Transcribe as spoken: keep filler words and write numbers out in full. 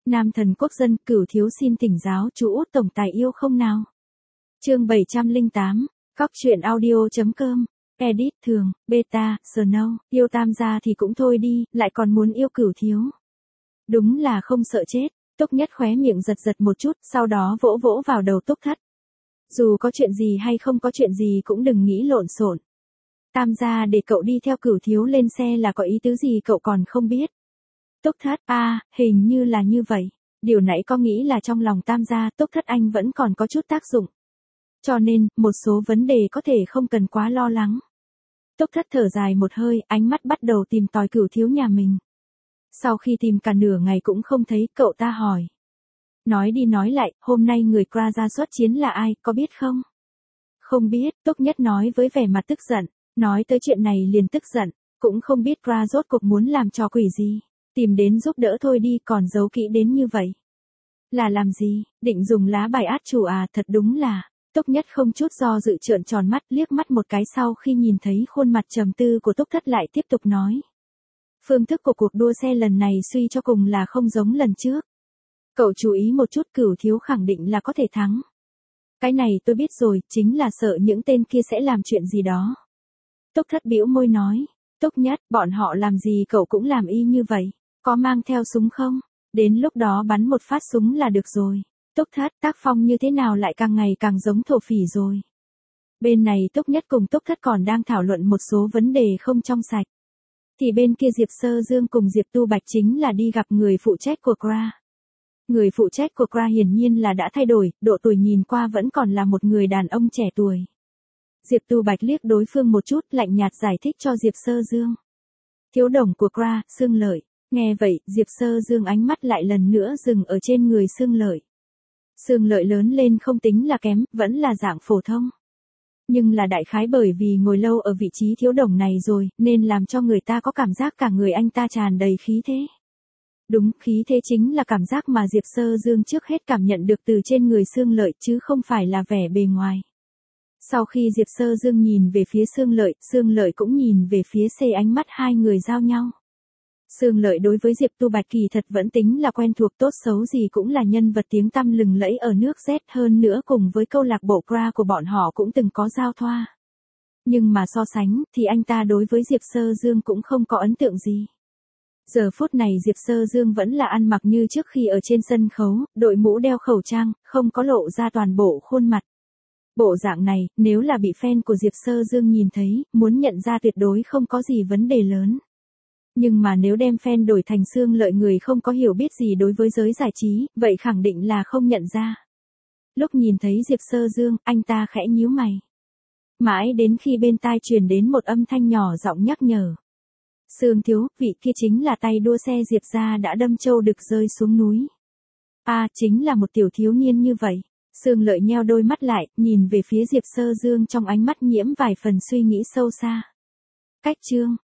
Nam thần quốc dân, Cửu thiếu xin thỉnh giáo chú út tổng tài yêu không nào? Chương bảy trăm lẻ tám, Cóc truyện audio.com, edit thường, beta, snow, yêu Tam gia thì cũng thôi đi, lại còn muốn yêu Cửu thiếu. Đúng là không sợ chết. Túc Nhất khóe miệng giật giật một chút, sau đó vỗ vỗ vào đầu Túc Thất. Dù có chuyện gì hay không có chuyện gì cũng đừng nghĩ lộn xộn. Tam gia để cậu đi theo Cửu thiếu lên xe là có ý tứ gì cậu còn không biết. Túc Thất, a, à, hình như là như vậy. Điều nãy có nghĩ là trong lòng Tam gia Túc Thất anh vẫn còn có chút tác dụng. Cho nên, một số vấn đề có thể không cần quá lo lắng. Túc Thất thở dài một hơi, ánh mắt bắt đầu tìm tòi Cửu thiếu nhà mình. Sau khi tìm cả nửa ngày cũng không thấy, cậu ta hỏi. Nói đi nói lại, hôm nay người Kra ra xuất chiến là ai, có biết không? Không biết, Túc Nhất nói với vẻ mặt tức giận. Nói tới chuyện này liền tức giận, cũng không biết Kra rốt cuộc muốn làm trò quỷ gì. Tìm đến giúp đỡ thôi đi, còn giấu kỹ đến như vậy. Là làm gì, định dùng lá bài át chủ à, thật đúng là. Túc Nhất không chút do dự trợn tròn mắt, liếc mắt một cái sau khi nhìn thấy khuôn mặt trầm tư của Túc Thất lại tiếp tục nói. Phương thức của cuộc đua xe lần này suy cho cùng là không giống lần trước. Cậu chú ý một chút, Cửu thiếu khẳng định là có thể thắng. Cái này tôi biết rồi, chính là sợ những tên kia sẽ làm chuyện gì đó. Túc Thất bĩu môi nói. Túc Nhất, bọn họ làm gì cậu cũng làm y như vậy. Có mang theo súng không? Đến lúc đó bắn một phát súng là được rồi. Túc Thất, tác phong như thế nào lại càng ngày càng giống thổ phỉ rồi. Bên này Túc Nhất cùng Túc Thất còn đang thảo luận một số vấn đề không trong sạch. Thì bên kia Diệp Sơ Dương cùng Diệp Tu Bạch chính là đi gặp người phụ trách của Kra. Người phụ trách của Kra hiển nhiên là đã thay đổi, độ tuổi nhìn qua vẫn còn là một người đàn ông trẻ tuổi. Diệp Tu Bạch liếc đối phương một chút, lạnh nhạt giải thích cho Diệp Sơ Dương. Thiếu đồng của Kra, Sương Lợi. Nghe vậy, Diệp Sơ Dương ánh mắt lại lần nữa dừng ở trên người Sương Lợi. Sương Lợi lớn lên không tính là kém, vẫn là dạng phổ thông. Nhưng là đại khái bởi vì ngồi lâu ở vị trí thiếu đồng này rồi, nên làm cho người ta có cảm giác cả người anh ta tràn đầy khí thế. Đúng, khí thế chính là cảm giác mà Diệp Sơ Dương trước hết cảm nhận được từ trên người Sương Lợi chứ không phải là vẻ bề ngoài. Sau khi Diệp Sơ Dương nhìn về phía Sương Lợi, Sương Lợi cũng nhìn về phía xe, ánh mắt hai người giao nhau. Sương Lợi đối với Diệp Tu Bạch kỳ thật vẫn tính là quen thuộc, tốt xấu gì cũng là nhân vật tiếng tăm lừng lẫy ở nước Z, hơn nữa cùng với câu lạc bộ Kra của bọn họ cũng từng có giao thoa. Nhưng mà so sánh, thì anh ta đối với Diệp Sơ Dương cũng không có ấn tượng gì. Giờ phút này Diệp Sơ Dương vẫn là ăn mặc như trước khi ở trên sân khấu, đội mũ đeo khẩu trang, không có lộ ra toàn bộ khuôn mặt. Bộ dạng này, nếu là bị fan của Diệp Sơ Dương nhìn thấy, muốn nhận ra tuyệt đối không có gì vấn đề lớn. Nhưng mà nếu đem fan đổi thành Sương Lợi người không có hiểu biết gì đối với giới giải trí, vậy khẳng định là không nhận ra. Lúc nhìn thấy Diệp Sơ Dương, anh ta khẽ nhíu mày. Mãi đến khi bên tai truyền đến một âm thanh nhỏ giọng nhắc nhở. Sương thiếu, vị kia chính là tay đua xe Diệp gia đã đâm châu đực rơi xuống núi. A, à, chính là một tiểu thiếu niên như vậy. Sương Lợi nheo đôi mắt lại, nhìn về phía Diệp Sơ Dương trong ánh mắt nhiễm vài phần suy nghĩ sâu xa. Cách chương,